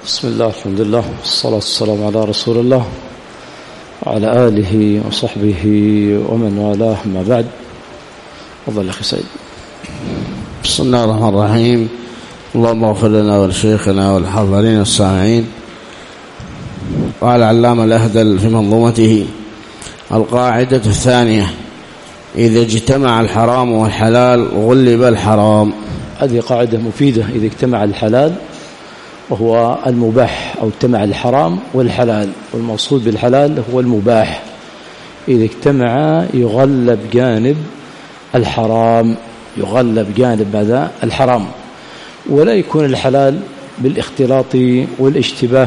بسم الله، الحمد لله، والصلاة والسلام على رسول الله وعلى آله وصحبه ومن والاه، ما بعد. تفضل أخي سعيد. بسم الله الرحمن الرحيم. اللهم اغفر لنا ولشيخنا والحاضرين والسامعين وعلى علامة الأهدل في منظومته. القاعدة الثانية: إذا اجتمع الحرام والحلال غلب الحرام. هذه قاعدة مفيدة. إذا اجتمع الحلال وهو المباح، أو اجتمع الحرام والحلال، والمقصود بالحلال هو المباح، إذا اجتمع يغلب جانب الحرام، يغلب جانب هذا الحرام، ولا يكون الحلال بالاختلاط والاشتباه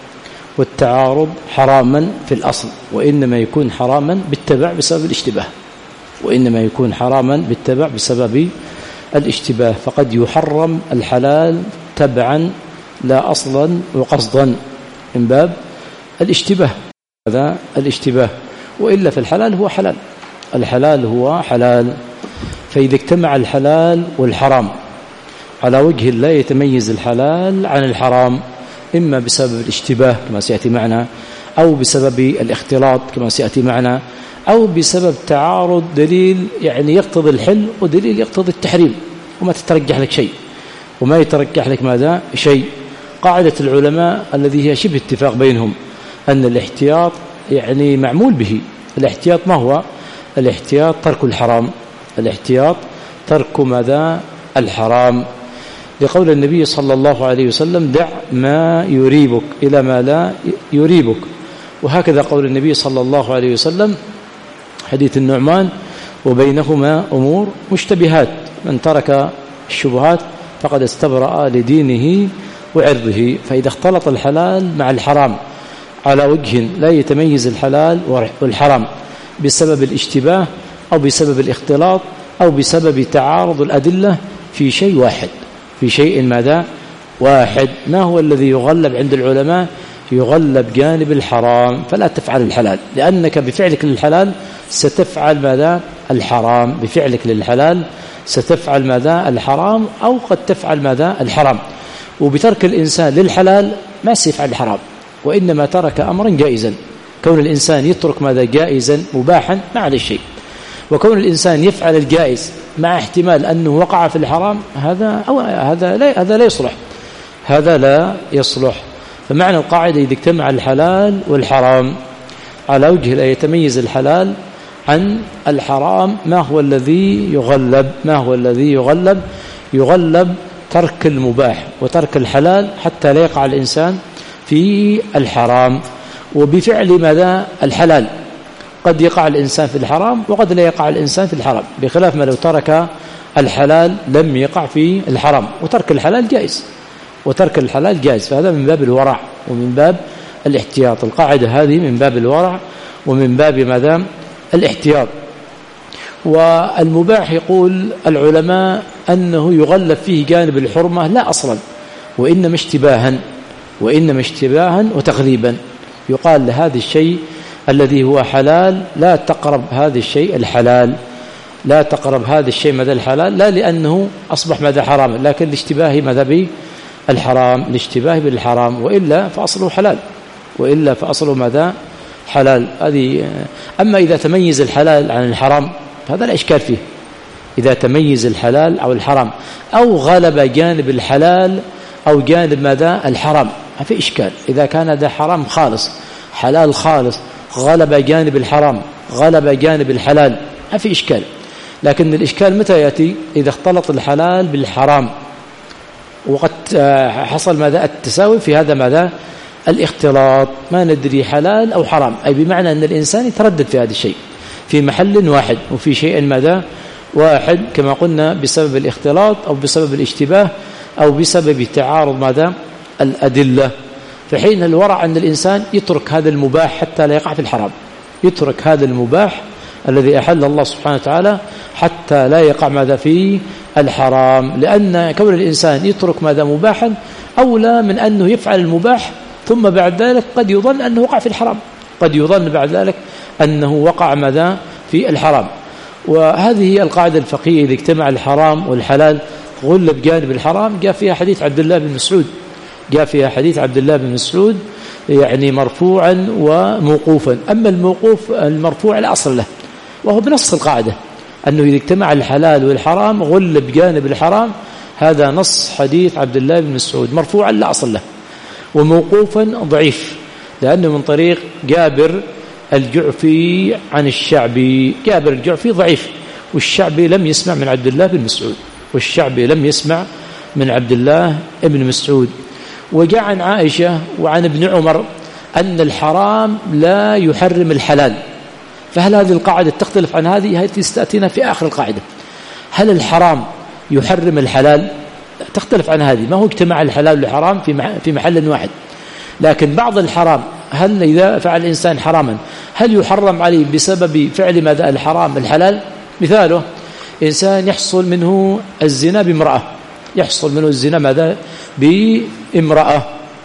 والتعارض حراما في الأصل، وإنما يكون حراما بالتبع بسبب الاشتباه، وإنما يكون حراما بالتبع بسبب الاشتباه. فقد يحرم الحلال تبعا لا أصلا وقصدا من باب الاشتباه، هذا الاشتباه، وإلا في الحلال هو حلال، الحلال هو حلال. فإذا اجتمع الحلال والحرام على وجه لا يتميز الحلال عن الحرام، إما بسبب الاشتباه كما سيأتي معنا، أو بسبب الاختلاط كما سيأتي معنا، أو بسبب تعارض دليل يعني يقتضي الحل ودليل يقتضي التحريم، وما تترجح لك شيء وما يترجح لك ماذا شيء. قاعدة العلماء الذي هي شبه اتفاق بينهم أن الاحتياط يعني معمول به. الاحتياط ما هو؟ الاحتياط ترك الحرام، الاحتياط ترك ماذا الحرام، لقول النبي صلى الله عليه وسلم: دع ما يريبك إلى ما لا يريبك. وهكذا قول النبي صلى الله عليه وسلم حديث النعمان: وبينهما أمور مشتبهات، من ترك الشبهات فقد استبرأ لدينه وعرضه. فإذا اختلط الحلال مع الحرام على وجه لا يتميز الحلال والحرام بسبب الاشتباه أو بسبب الاختلاط أو بسبب تعارض الأدلة في شيء واحد، في شيء ماذا واحد، ما هو الذي يغلب عند العلماء؟ يغلب جانب الحرام. فلا تفعل الحلال، لأنك بفعلك للحلال ستفعل ماذا الحرام، بفعلك للحلال ستفعل ماذا الحرام، أو قد تفعل ماذا الحرام. وبترك الإنسان للحلال ما سيفعل الحرام، وإنما ترك أمرا جائزا. كون الإنسان يترك ماذا جائزا مباحا ما عليه شيء، وكون الإنسان يفعل الجائز مع احتمال أنه وقع في الحرام، هذا لا يصلح، هذا لا يصلح. فمعنى القاعدة: إذا اجتمع الحلال والحرام على وجه لا يتميز الحلال عن الحرام، ما هو الذي يغلب؟ ما هو الذي يغلب؟ يغلب ترك المباح وترك الحلال حتى لا يقع الإنسان في الحرام. وبفعل ماذا الحلال قد يقع الإنسان في الحرام وقد لا يقع الإنسان في الحرام، بخلاف ما لو ترك الحلال لم يقع في الحرام. وترك الحلال جائز، وترك الحلال جائز، فهذا من باب الورع ومن باب الاحتياط. القاعدة هذه من باب الورع ومن باب ماذا الاحتياط. والمباح يقول العلماء أنه يغلب فيه جانب الحرمة لا أصلا، وإنما اشتباها وتغليبا. يقال لهذا الشيء الذي هو حلال: لا تقرب هذا الشيء الحلال، لا تقرب هذا الشيء ماذا الحلال، لا لأنه أصبح ماذا حرام، لكن الاشتباه ماذا بالحرام، الاشتباه بالحرام، وإلا فأصله حلال، وإلا فأصله ماذا حلال. هذه. أما إذا تميز الحلال عن الحرام هذا لا إشكال فيه، إذا تميز الحلال أو الحرام، أو غلب جانب الحلال أو جانب ماذا الحرام، ما في إشكال. إذا كان هذا حرام خالص، حلال خالص، غلب جانب الحرام، غلب جانب الحلال، ما في إشكال. لكن الإشكال متى يأتي؟ إذا اختلط الحلال بالحرام، وقد حصل ماذا التساوي في هذا ماذا الاختلاط، ما ندري حلال أو حرام، أي بمعنى أن الإنسان يتردد في هذا الشيء في محل واحد وفي شيء ماذا واحد، كما قلنا بسبب الاختلاط أو بسبب الاشتباه أو بسبب تعارض ماذا الأدلة. فحين الورع أن الإنسان يترك هذا المباح حتى لا يقع في الحرام، يترك هذا المباح الذي أحل الله سبحانه وتعالى حتى لا يقع ماذا في الحرام، لأن كون الإنسان يترك ماذا مباحا أولى من أنه يفعل المباح ثم بعد ذلك قد يظن أنه وقع في الحرام، قد يظن بعد ذلك أنه وقع ماذا في الحرام. وهذه هي القاعدة الفقهية: إذا اجتمع الحرام والحلال غلب جانب الحرام. جاء فيها حديث عبد الله بن مسعود جاء فيها حديث عبد الله بن مسعود يعني مرفوعا وموقوفا. أما الموقوف المرفوع الأصل له، وهو بنص القاعدة أنه إذا اجتمع الحلال والحرام غل بجانب الحرام، هذا نص حديث عبد الله بن مسعود مرفوعا لا أصل له، وموقوفا ضعيف لأنه من طريق جابر الجعفي عن الشعبي. جابر الجعفي ضعيف، والشعبي لم يسمع من عبد الله بن مسعود، والشعبي لم يسمع من عبد الله بن مسعود. وجاء عن عائشة وعن ابن عمر أن الحرام لا يحرم الحلال. فهل هذه القاعدة تختلف عن هذه؟ تستأتينا في آخر القاعدة. هل الحرام يحرم الحلال؟ تختلف عن هذه. ما هو اجتماع الحلال والحرام في محل واحد، لكن بعض الحرام هل إذا فعل الإنسان حراما هل يحرم عليه بسبب فعل ماذا الحرام الحلال؟ مثاله إنسان يحصل منه الزنا بامرأة، يحصل منه الزنا ماذا بامرأة،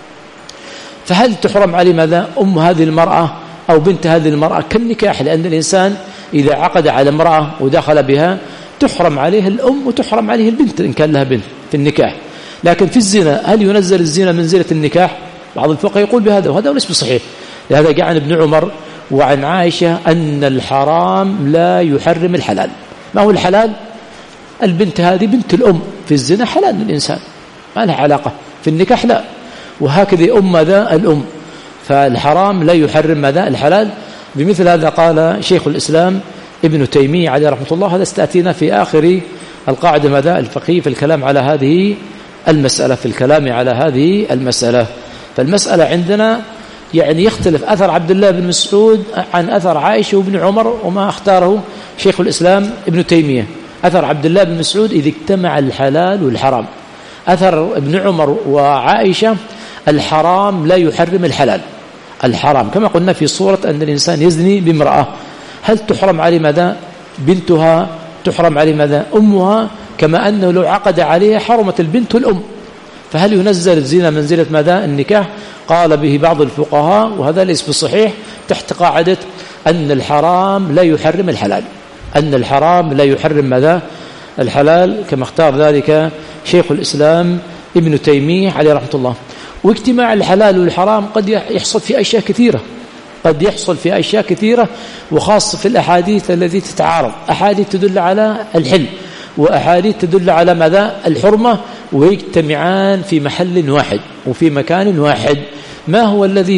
فهل تحرم عليه ماذا أم هذه المرأة أو بنت هذه المرأة كالنكاح؟ لأن الإنسان إذا عقد على امرأة ودخل بها تحرم عليه الأم وتحرم عليه البنت إن كان لها بنت في النكاح. لكن في الزنا هل ينزل الزنا منزلة النكاح؟ بعض الفقهاء يقول بهذا، وهذا ليس بصحيح. لهذا جاء عن ابن عمر وعن عائشة أن الحرام لا يحرم الحلال. ما هو الحلال؟ البنت هذه بنت الأم في الزنا حلال للإنسان، ما لها علاقة، في النكاح لا. وهكذا أم ذا الأم، فالحرام لا يحرم ماذا الحلال. بمثل هذا قال شيخ الإسلام ابن تيمية عليه رحمة الله. هذا استأتينا في آخر القاعدة ماذا الفقهي في الكلام على هذه المسألة، في الكلام على هذه المسألة. فالمسألة عندنا يعني يختلف أثر عبد الله بن مسعود عن أثر عائشة وابن عمر، وما اختاره شيخ الإسلام ابن تيمية. أثر عبد الله بن مسعود إذا اجتمع الحلال والحرام. أثر ابن عمر وعائشة الحرام لا يحرم الحلال. الحرام كما قلنا في صورة أن الإنسان يزني بامرأة، هل تحرم عليه ماذا بنتها؟ تحرم عليه ماذا أمها؟ كما أنه لو عقد عليها حرمت البنت والأم. فهل ينزل الزنا منزلة ماذا النكاح؟ قال به بعض الفقهاء، وهذا ليس بصحيح، تحت قاعدة أن الحرام لا يحرم الحلال، أن الحرام لا يحرم ماذا الحلال، كما اختار ذلك شيخ الإسلام ابن تيمية عليه رحمة الله. واجتماع الحلال والحرام قد يحصل في أشياء كثيرة، قد يحصل في أشياء كثيرة، وخاصة في الأحاديث التي تتعارض، أحاديث تدل على الحل وأحاديث تدل على ماذا الحرمة، ويجتمعان في محل واحد وفي مكان واحد. ما هو الذي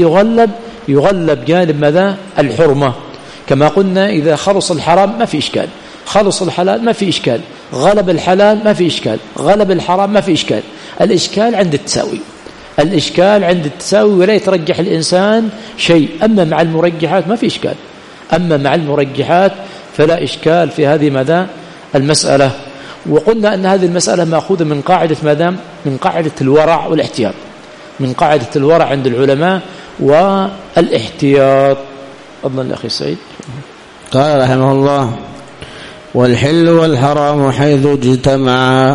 يغلب جانب ماذا الحرمة؟ كما قلنا إذا خلص الحرام ما في إشكال، خلص الحلال ما في إشكال، غلب الحلال ما في إشكال، غلب الحرام ما في إشكال. الإشكال عند التساوي، الإشكال عند التساوي، ولا يترجح الإنسان شيء. أما مع المرجحات ما في إشكال، أما مع المرجحات فلا إشكال في هذه ماذا المسألة. وقلنا أن هذه المسألة مأخوذة من قاعدة ماذا؟ من قاعدة الورع والاحتياط، من قاعدة الورع عند العلماء والاحتياط. أظن أخي سعيد قال رحمه الله: والحل والحرام حيث اجتمعا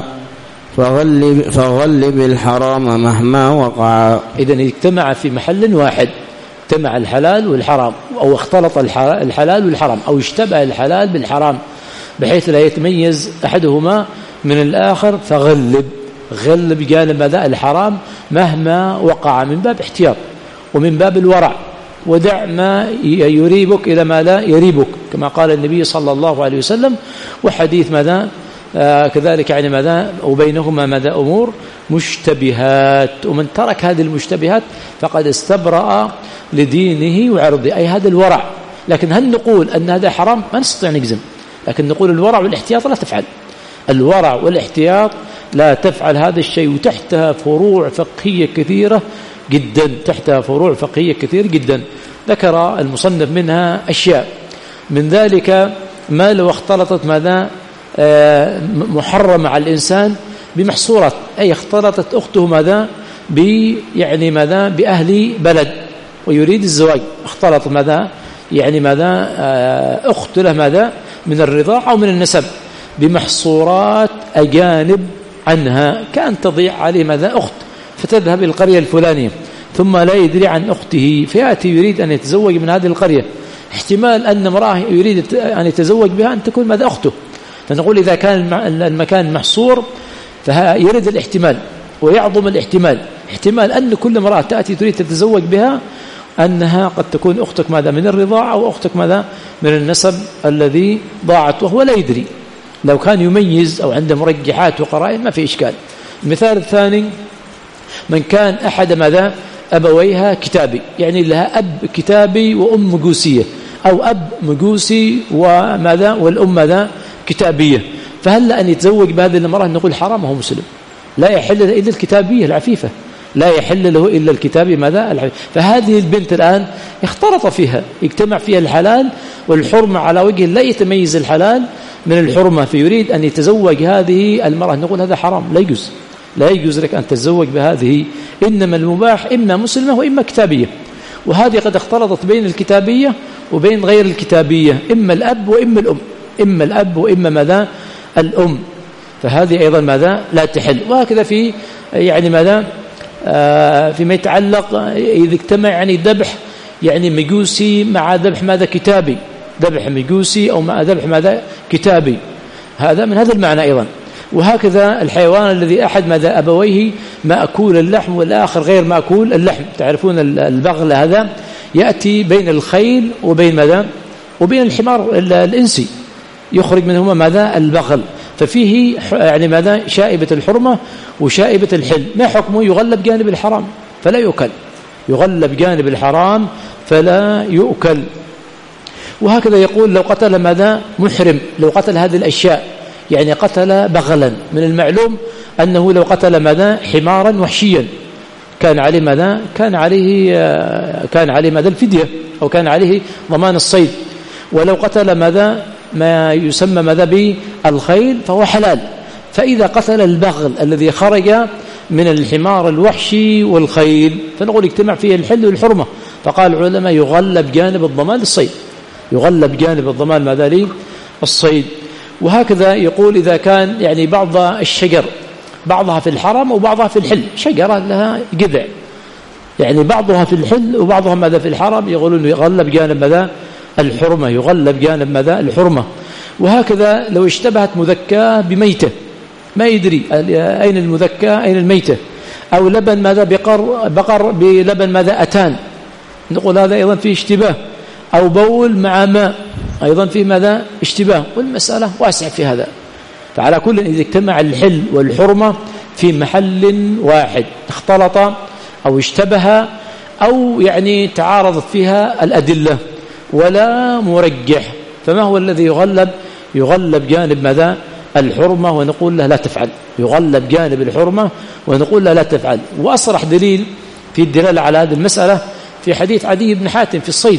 فغلب الحرام مهما وقع. إذن اجتمع في محل واحد، اجتمع الحلال والحرام، أو اختلط الحلال والحرام، أو اشتبه الحلال بالحرام بحيث لا يتميز أحدهما من الآخر، غلب جانب ماذا الحرام مهما وقع، من باب احتياط ومن باب الورع. ودع ما يريبك إلى ما لا يريبك، كما قال النبي صلى الله عليه وسلم. وحديث ماذا كذلك يعني ماذا وبينهما ماذا أمور مشتبهات، ومن ترك هذه المشتبهات فقد استبرأ لدينه وعرضه، أي هذا الورع. لكن هل نقول أن هذا حرام؟ ما نستطيع نجزم، لكن نقول الورع والاحتياط لا تفعل، الورع والاحتياط لا تفعل هذا الشيء. وتحتها فروع فقهية كثيرة جدا، تحتها فروع فقهية كثير جدا، ذكر المصنف منها أشياء. من ذلك ما لو اختلطت ماذا محرمة على الإنسان بمحصورات، أي اختلطت أخته ماذا يعني ماذا بأهل بلد ويريد الزواج، اختلط ماذا يعني ماذا أخت له ماذا من الرضاعة أو من النسب بمحصورات أجانب عنها، كأن تضيع عليه ماذا أخت، فتذهب إلى القرية الفلانية ثم لا يدري عن أخته، فيأتي يريد أن يتزوج من هذه القرية. احتمال أن امرأة يريد أن يتزوج بها أن تكون ماذا أخته، فنقول إذا كان المكان محصور فيرد الاحتمال ويعظم الاحتمال احتمال أن كل امرأة تأتي تريد تتزوج بها أنها قد تكون أختك ماذا من الرضاعة أو أختك ماذا من النسب الذي ضاعت وهو لا يدري. لو كان يميز أو عنده مرجحات وقرائن ما في إشكال. المثال الثاني من كان أحد ماذا أبويها كتابي، يعني لها أب كتابي وأم مجوسية، أو أب مجوسي وماذا والأم ماذا كتابية، فهل أن يتزوج بهذه المرأة نقول حرام وهو مسلم؟ لا يحل له إلا الكتابية العفيفة، لا يحل له إلا الكتابي ماذا العفيفة. فهذه البنت الآن اختلط فيها، اجتمع فيها الحلال والحرمة على وجه لا يتميز الحلال من الحرمة، فيريد أن يتزوج هذه المرأة نقول هذا حرام، لا يجوز، لا يجوز لك أن تتزوج بهذه، إنما المباح إما مسلمة وإما كتابية. وهذه قد اختلطت بين الكتابية وبين غير الكتابية، إما الأب وإما الأم، إما الأب وإما ماذا الأم، فهذه أيضا ماذا لا تحل. وهكذا في يعني ماذا فيما يتعلق إذا اجتمع يعني ذبح يعني مجوسي مع ذبح ماذا كتابي، ذبح مجوسي أو مع ذبح ماذا كتابي، هذا من هذا المعنى أيضا. وهكذا الحيوان الذي أحد ماذا أبويه مأكول اللحم والآخر غير مأكول اللحم، تعرفون البغل هذا يأتي بين الخيل وبين ماذا وبين الحمار الإنسي، يخرج منهما ماذا البغل، ففيه يعني ماذا شائبة الحرمة وشائبة الحل. ما حكمه؟ يغلب جانب الحرام فلا يؤكل، يغلب جانب الحرام فلا يؤكل. وهكذا يقول لو قتل ماذا محرم، لو قتل هذه الأشياء يعني قتل بغلا، من المعلوم أنه لو قتل ماذا حمارا وحشيا كان عليه ماذا كان عليه ماذا الفدية أو كان عليه ضمان الصيد. ولو قتل ماذا ما يسمى ماذا بالخيل فهو حلال. فإذا قتل البغل الذي خرج من الحمار الوحشي والخيل فنقول اجتمع فيه الحل والحرمة، فقال العلماء يغلب جانب الضمان للصيد، يغلب جانب الضمان ماذا للصيد. وهكذا يقول إذا كان يعني بعض الشجر بعضها في الحرم وبعضها في الحل، شجرة لها جذع يعني بعضها في الحل وبعضها ماذا في الحرم، يقولون يغلب جانب ماذا الحرمة، يغلب جانب ماذا الحرمة. وهكذا لو اشتبهت مذكاة بميتة ما يدري أين المذكاة أين الميتة، أو لبن ماذا بقر بلبن ماذا أتان، نقول هذا أيضا فيه اشتباه، أو بول مع ماء أيضا فيه ماذا اشتباه، والمسألة واسعة في هذا. فعلى كل إذا اجتمع الحل والحرمة في محل واحد اختلط أو اشتبه أو يعني تعارضت فيها الأدلة ولا مرجح، فما هو الذي يغلب؟ يغلب جانب ماذا الحرمة ونقول له لا تفعل، يغلب جانب الحرمة ونقول له لا تفعل. وأصرح دليل في الدلالة على هذه المسألة في حديث عدي بن حاتم في الصيد،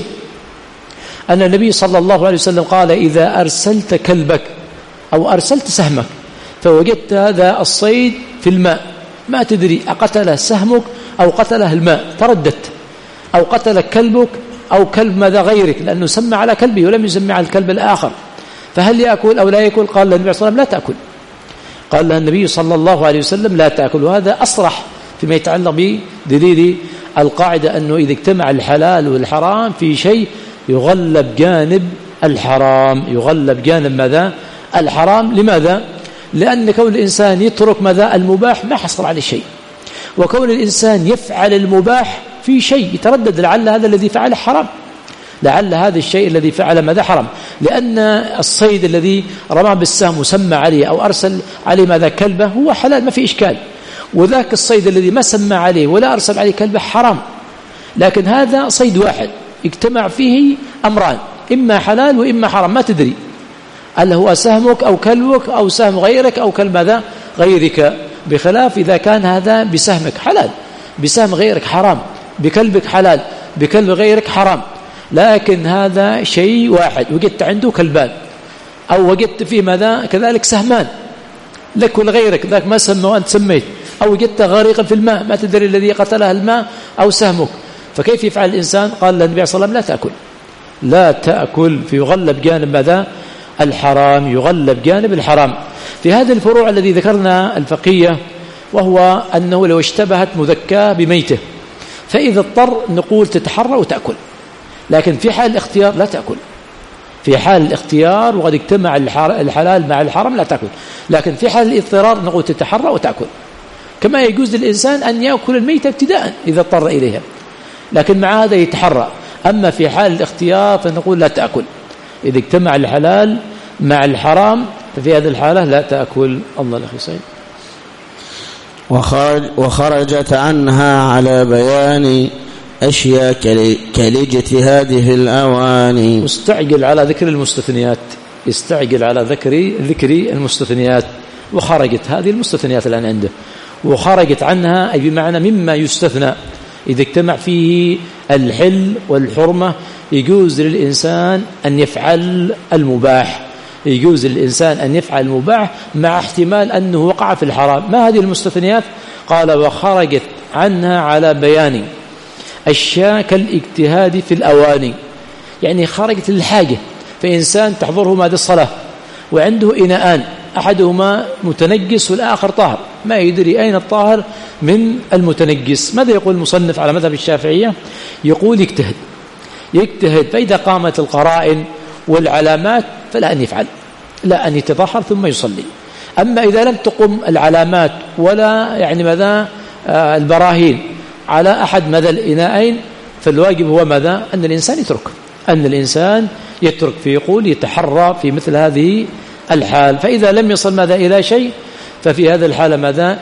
أن النبي صلى الله عليه وسلم قال إذا أرسلت كلبك أو أرسلت سهمك فوجدت هذا الصيد في الماء ما تدري أقتله سهمك أو قتله الماء، ترددت، أو قتل كلبك أو كلب ماذا غيرك لأنه سمى على كلبه ولم يسمى على الكلب الآخر، فهل يأكل أو لا يأكل؟ قال النبي صلى الله عليه وسلم لا تأكل، قال النبي صلى الله عليه وسلم لا تأكل. وهذا أصرح فيما يتعلق بدليل القاعدة أنه إذا اجتمع الحلال والحرام في شيء يغلب جانب الحرام، يغلب جانب ماذا الحرام. لماذا؟ لأن كون الإنسان يترك ماذا المباح ما حصل عليه شيء، وكون الإنسان يفعل المباح في شيء يتردد لعل هذا الذي فعله حرام، لعل هذا الشيء الذي فعل ماذا حرام، لأن الصيد الذي رمى بالسهم وسمى عليه أو أرسل عليه ماذا كلبه هو حلال ما في إشكال، وذاك الصيد الذي ما سمى عليه ولا أرسل عليه كلبه حرام. لكن هذا صيد واحد اجتمع فيه أمران إما حلال وإما حرام ما تدري هل هو سهمك أو كلبك أو سهم غيرك أو كلب ماذا غيرك، بخلاف إذا كان هذا بسهمك حلال، بسهم غيرك حرام، بكلبك حلال، بكلب غيرك حرام. لكن هذا شيء واحد وجدت عنده كلبان أو وجدت فيه ماذا كذلك سهمان لك ولغيرك، ذاك ما سمى وأنت سميت، أو وجدت غريقا في الماء ما تدري الذي قتله الماء أو سهمك، فكيف يفعل الإنسان؟ قال النبي صلى الله عليه وسلم لا تأكل، لا تأكل، فيغلب جانب ماذا الحرام، يغلب جانب الحرام. في هذه الفروع الذي ذكرنا الفقهية، وهو أنه لو اشتبهت مذكاة بميته فإذا اضطر نقول تتحرى وتأكل، لكن في حال الاختيار لا تأكل، في حال الاختيار وقد اجتمع الحلال مع الحرام لا تأكل، لكن في حال الاضطرار نقول تتحرى وتأكل، كما يجوز للإنسان أن يأكل الميتة ابتداء إذا اضطر إليها، لكن مع هذا يتحرى. أما في حال الاختيار فنقول لا تأكل، إذا اجتمع الحلال مع الحرام ففي هذه الحالة لا تأكل. الله الأخي سعيد. وخرجت عنها على بيان أشياء كالاجتهاد في الأواني. مستعجل على ذكر المستثنيات، يستعجل على ذكر المستثنيات. وخرجت هذه المستثنيات الآن عنده، وخرجت عنها أي بمعنى مما يستثنى إذا اجتمع فيه الحل والحرمة يجوز للإنسان أن يفعل المباح، يجوز للإنسان أن يفعل المباح مع احتمال أنه وقع في الحرام. ما هذه المستثنيات؟ قال وخرجت عنها على بيان أشياء كالاجتهاد في الأواني، يعني خرجت للحاجة. فإنسان تحضره ماذا الصلاة وعنده إناءان، أحدهما متنجس والآخر طاهر، ما يدري أين الطاهر من المتنجس. ماذا يقول المصنف على مذهب الشافعية؟ يقول يجتهد، فإذا قامت القرائن والعلامات فلا أن يفعل، لا أن يتطهر ثم يصلي. أما إذا لم تقم العلامات ولا يعني ماذا البراهين على أحد ماذا الإناءين فالواجب هو ماذا؟ أن الإنسان يترك فيقول يتحرى في مثل هذه الحال. فإذا لم يصل ماذا إلى شيء ففي هذا الحالة ماذا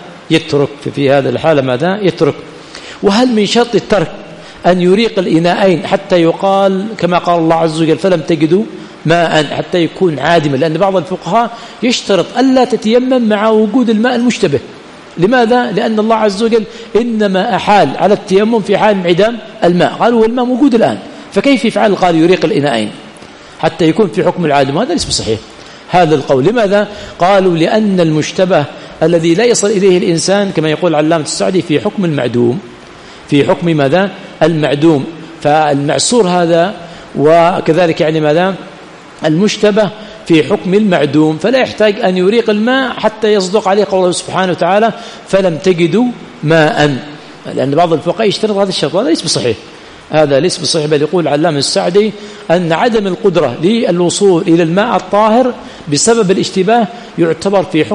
يترك. وهل من شرط الترك أن يريق الإناءين حتى يقال كما قال الله عز وجل فلم تجدوا ماء، حتى يكون عادما؟ لأن بعض الفقهاء يشترط ألا تتيمم مع وجود الماء المشتبه. لماذا؟ لأن الله عز وجل إنما أحال على التيمم في حال انعدام الماء، قالوا والماء موجود الآن، فكيف يفعل؟ قال يريق الإناءين حتى يكون في حكم العادم، وهذا ليس بصحيح هذا القول. لماذا؟ قالوا لأن المشتبه الذي لا يصل إليه الإنسان كما يقول علامة السعدي في حكم المعدوم، في حكم ماذا؟ المعدوم. فالمعسور هذا وكذلك يعني ماذا؟ المشتبه في حكم المعدوم، فلا يحتاج أن يريق الماء حتى يصدق عليه قوله سبحانه وتعالى فلم تجدوا ماء، لأن بعض الفقهاء يشترط هذا الشرط، هذا ليس بصحيح. بل يقول علامة السعدي أن عدم القدرة للوصول إلى الماء الطاهر بسبب الاشتباه يعتبر في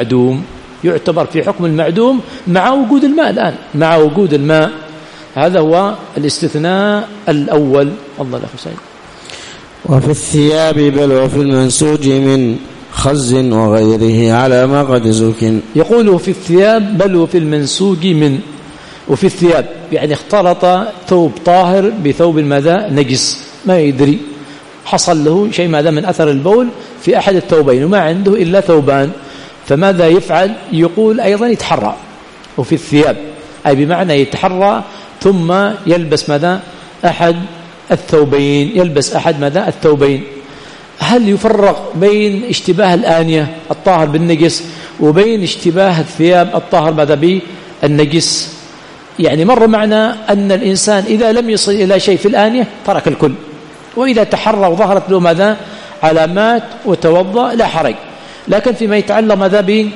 حكم المعدوم مع وجود الماء الآن، مع وجود الماء. هذا هو الاستثناء الأول. الله لا حسين. وفي الثياب بل وفي المنسوج من خز وغيره على ما قد زكن. يقول في الثياب بل وفي المنسوج من. وفي الثياب يعني اختلط ثوب طاهر بثوب ماذا نجس، ما يدري، حصل له شيء ماذا من أثر البول في أحد الثوبين وما عنده إلا ثوبان، فماذا يفعل؟ يقول أيضا يتحرى. وفي الثياب أي بمعنى يتحرى ثم يلبس ماذا أحد الثوبين. هل يفرق بين اشتباه الآنية الطاهر بالنجس وبين اشتباه الثياب الطاهر ماذا بالنجس؟ يعني مر معنا أن الإنسان إذا لم يصل إلى شيء في الآنية ترك الكل، وإذا تحرى وظهرت له ماذا علامات وتوضأ لا حرج. لكن فيما يتعلق ماذا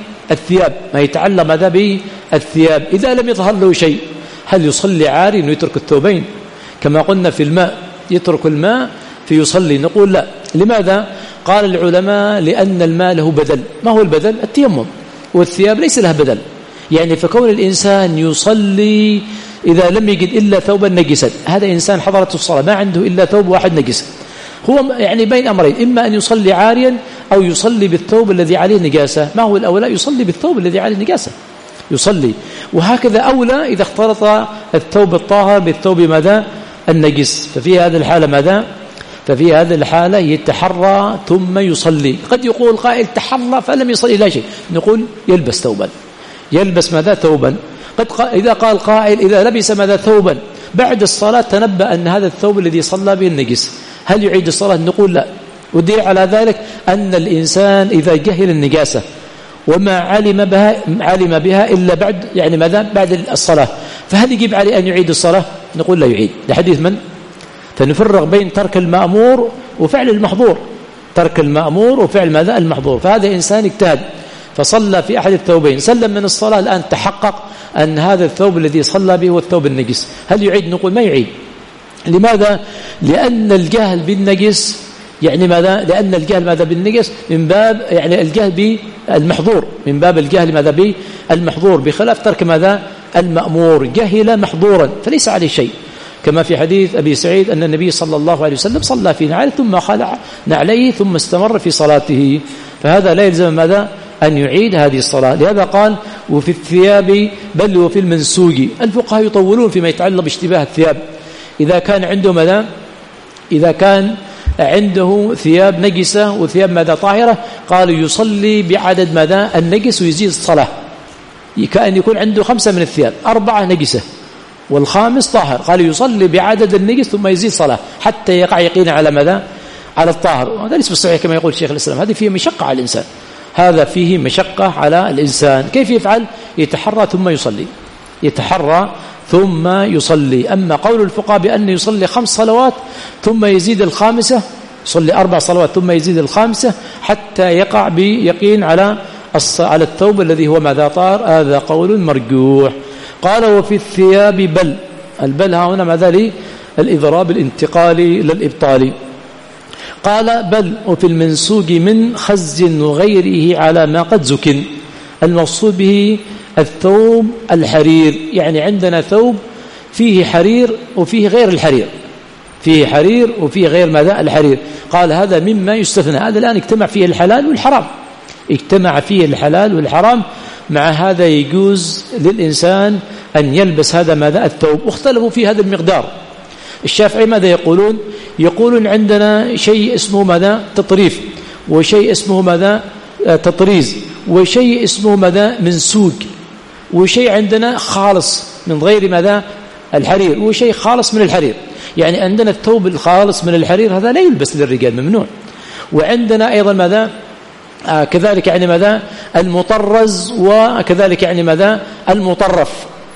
بالثياب إذا لم يظهر له شيء هل يصلي عاري ويترك الثوبين؟ كما قلنا في الماء يترك الماء فيصلي، نقول لا. لماذا؟ قال العلماء لأن الماء له بدل. ما هو البدل؟ التيمم، والثياب ليس لها بدل. يعني فكون الإنسان يصلي إذا لم يجد إلا ثوبا نجسا، هذا إنسان حضرته الصلاة ما عنده إلا ثوب واحد نجس، هو يعني بين أمرين، إما أن يصلي عاريا أو يصلي بالثوب الذي عليه نجاسة. ما هو الأولى؟ يصلي بالثوب الذي عليه نجاسة يصلي. وهكذا أولى إذا اختلط الثوب الطاهر بالثوب ماذا النجس، ففي هذه الحالة يتحرى ثم يصلي. قد يقول قائل تحرى فلم يصل إلى شيء، نقول يلبس ماذا ثوبا. إذا قال قائل إذا لبس ماذا ثوبا بعد الصلاة تنبأ أن هذا الثوب الذي صلى به النجس، هل يعيد الصلاة؟ نقول لا. والدليل على ذلك أن الإنسان إذا جهل النجاسة وما علم بها إلا بعد يعني ماذا بعد الصلاة، فهل يجب عليه أن يعيد الصلاة؟ نقول لا يعيد. لحديث من؟ فنفرق بين ترك المأمور وفعل المحظور، ترك المأمور وفعل ماذا المحظور. فهذا إنسان اجتهد فصلى في أحد الثوبين، سلم من الصلاة، الآن تحقق أن هذا الثوب الذي صلى به هو الثوب النجس، هل يعيد؟ نقول ما يعيد. لماذا؟ لأن الجهل بالنجس يعني ماذا؟ لأن الجهل ماذا بالنقص من باب يعني الجهل بالمحظور، من باب الجهل ماذا بالمحظور، بخلاف ترك ماذا المأمور، جهل محظورا فليس عليه شيء، كما في حديث أبي سعيد أن النبي صلى الله عليه وسلم صلى في نعله ثم خلع نعليه ثم استمر في صلاته، فهذا لا يلزم ماذا أن يعيد هذه الصلاة. لهذا قال وفي الثياب بل وفي المنسوج. الفقهاء يطولون فيما يتعلق باشتباه الثياب، إذا كان عنده ماذا، إذا كان عنده ثياب نجسة وثياب ماذا طاهرة، قالوا يصلي بعدد ماذا النجس ويزيد الصلاة، كأن يكون عنده 5 من الثياب، 4 نجسة والخامس طاهر، قالوا يصلي بعدد النجس ثم يزيد صلاة حتى يقع يقينا على ماذا على الطاهر. وهذا ليس بالصحيح كما يقول شيخ الإسلام، هذه فيه مشقة على الإنسان، هذا فيه مشقة على الإنسان. كيف يفعل؟ يتحرى ثم يصلي، يتحرى ثم يصلي. أما قول الفقهاء بأن يصلي 5 صلوات ثم يزيد الخامسة، يصلي 4 صلوات ثم يزيد الخامسة حتى يقع بيقين على الثوب الذي هو ماذا طار، هذا قول مرجوح. قال وفي الثياب بل، البل هنا ماذا للإضراب الانتقالي للإبطال. قال بل وفي المنسوج من خز وغيره على ما قد زكن، المقصود به الثوب الحرير، يعني عندنا ثوب فيه حرير وفيه غير الحرير، فيه حرير وفيه غير ماذا الحرير، قال هذا مما يستثنى. هذا الآن اجتمع فيه الحلال والحرام، اجتمع فيه الحلال والحرام، مع هذا يجوز للإنسان أن يلبس هذا ماذا الثوب. واختلفوا في هذا المقدار. الشافعي ماذا يقولون؟ يقولون عندنا شيء اسمه ماذا تطريف، وشيء اسمه ماذا تطريز، وشيء اسمه ماذا منسوج، وشيء عندنا خالص من غير ماذا الحرير، وشيء خالص من الحرير. يعني عندنا الثوب الخالص من الحرير هذا لا يلبس للرجال، ممنوع. وعندنا أيضا ماذا كذلك يعني ماذا المطرز، وكذلك يعني ماذا المطرف.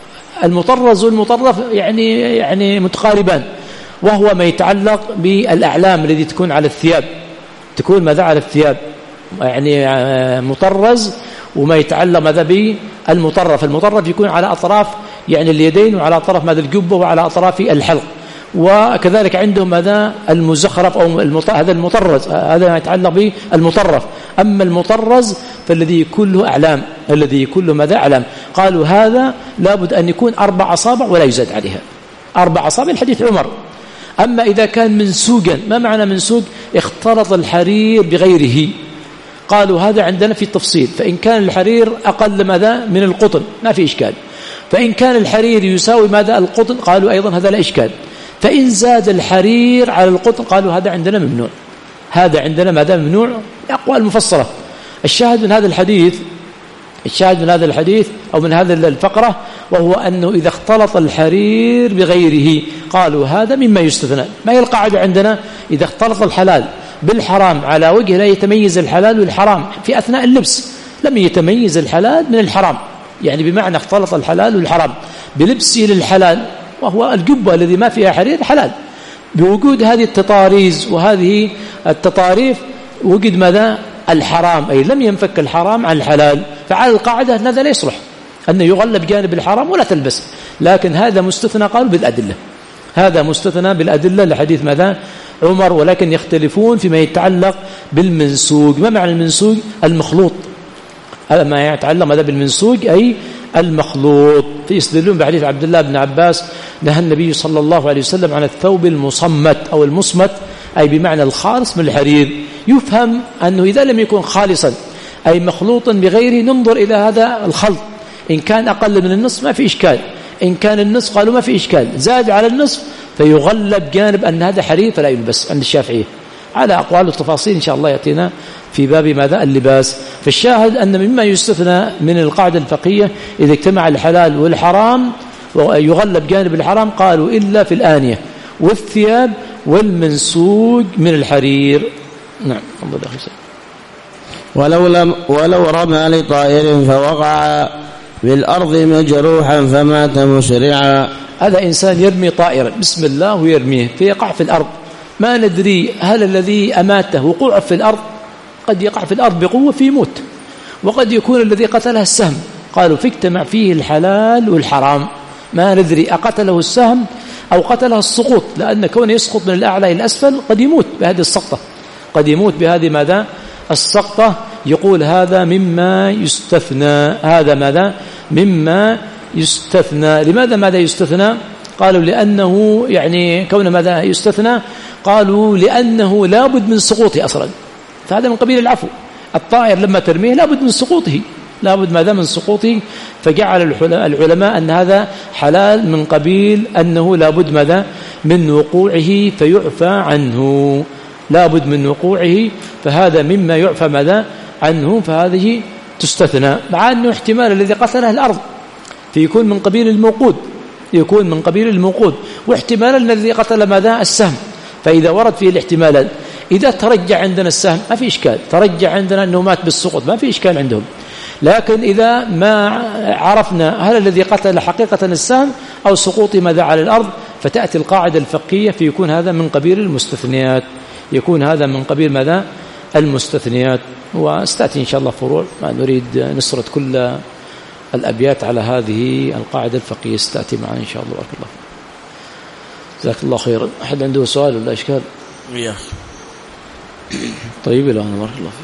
المطرز والمطرف يعني متقاربان، وهو ما يتعلق بالأعلام التي تكون على الثياب، تكون ماذا على الثياب، يعني مطرز، وما يتعلق ماذا بالمطرف. المطرف يكون على أطراف يعني اليدين، وعلى أطراف ماذا الجبة، وعلى أطراف الحلق. وكذلك عندهم ماذا المزخرف أو هذا المطرز، هذا ما يتعلق بالمطرف. أما المطرز فالذي يكون له أعلام، الذي يكون له ماذا أعلام. قالوا هذا لابد أن يكون 4 أصابع ولا يزاد عليها، 4 أصابع، الحديث عمر. أما إذا كان منسوجا، ما معنى منسوج؟ اختلط الحرير بغيره، قالوا هذا عندنا في التفصيل. فإن كان الحرير أقل ماذا من القطن ما في إشكال، فإن كان الحرير يساوي ماذا القطن قالوا أيضا هذا لا إشكال، فإن زاد الحرير على القطن قالوا هذا عندنا ممنوع، هذا عندنا ماذا ممنوع. أقوال مفصلة. الشاهد من هذا الحديث، الشاهد من هذا الحديث أو من هذا الفقرة، وهو أنه إذا اختلط الحرير بغيره قالوا هذا مما يستثنى. ما هي القاعدة عندنا؟ إذا اختلط الحلال بالحرام على وجه لا يتميز الحلال والحرام في أثناء اللبس، لم يتميز الحلال من الحرام، يعني بمعنى اختلط الحلال والحرام بلبسه للحلال، وهو الجبة الذي ما فيها حرير حلال، بوجود هذه التطاريز وهذه التطاريف وجد ماذا الحرام، أي لم ينفك الحرام عن الحلال. فعلى القاعدة هذا لا يصلح أنه يغلب جانب الحرام ولا تلبس، لكن هذا مستثنى قالوا بالأدلة، هذا مستثنى بالأدلة لحديث ماذا عمر. ولكن يختلفون فيما يتعلق بالمنسوج. ما معنى المنسوج؟ المخلوط، ما يتعلق ماذا بالمنسوج أي المخلوط. يستدلون بحديث عبد الله بن عباس نهى النبي صلى الله عليه وسلم عن الثوب المصمت أو المصمت، أي بمعنى الخالص من الحرير. يفهم أنه إذا لم يكن خالصا أي مخلوطا بغيره ننظر إلى هذا الخلط، إن كان أقل من النصف ما في إشكال، إن كان النصف قالوا ما في إشكال، زاد على النصف فيغلب جانب أن هذا حرير فلا يلبس عند الشافعية، على أقوال والتفاصيل إن شاء الله يأتينا في باب ماذا اللباس. فالشاهد أن مما يستثنى من القاعدة الفقهية إذا اجتمع الحلال والحرام ويغلب جانب الحرام قالوا إلا في الآنية والثياب والمنسوج من الحرير. نعم. ولو رمى لطائر فوقع بالأرض مجروحا فمات مسرعا. هذا إنسان يرمي طائرا بسم الله ويرميه فيقع في الأرض، ما ندري هل الذي أماته وقوعه في الأرض، قد يقع في الأرض بقوة فيموت، وقد يكون الذي قتله السهم. قالوا فاجتمع فيه الحلال والحرام، ما ندري أقتله السهم أو قتله السقوط، لأن كونه يسقط من الأعلى إلى الأسفل قد يموت بهذه السقطة. قد يموت بهذه ماذا السقطة، يقول هذا مما يستثنى. هذا ماذا مما يستثنى. لماذا ماذا يستثنى؟ قالوا لأنه يعني كون ماذا يستثنى، قالوا لأنه لابد من سقوطه أصلا، فهذا من قبيل العفو. الطائر لما ترميه لابد من سقوطه، لابد ماذا من سقوطه، فجعل العلماء أن هذا حلال من قبيل أنه لابد ماذا من وقوعه فيعفى عنه، لابد من وقوعه، فهذا مما يعفى ماذا عنه، فهذه تستثنى. مع أنه احتمال الذي قتله الأرض فيكون من قبيل الموقود، يكون من قبيل الموقود، واحتمال الذي قتل ماذا السهم. فإذا ورد فيه الاحتمالات، إذا ترجع عندنا السهم ما في إشكال، ترجع عندنا أنه مات بالسقوط ما في إشكال عندهم. لكن إذا ما عرفنا هل الذي قتل حقيقة السهم أو سقوطه ماذا على الأرض، فتأتي القاعدة الفقهية فيكون هذا من قبيل المستثنيات، يكون هذا من قبيل ماذا المستثنيات. وستأتي إن شاء الله فروع، ما نريد نسرد كل الأبيات على هذه القاعدة الفقهية، ستأتي معنا إن شاء الله. بارك الله جزاك الله خيرا. أحد عنده سؤال ولا إشكال؟ طيب، لا، بارك الله.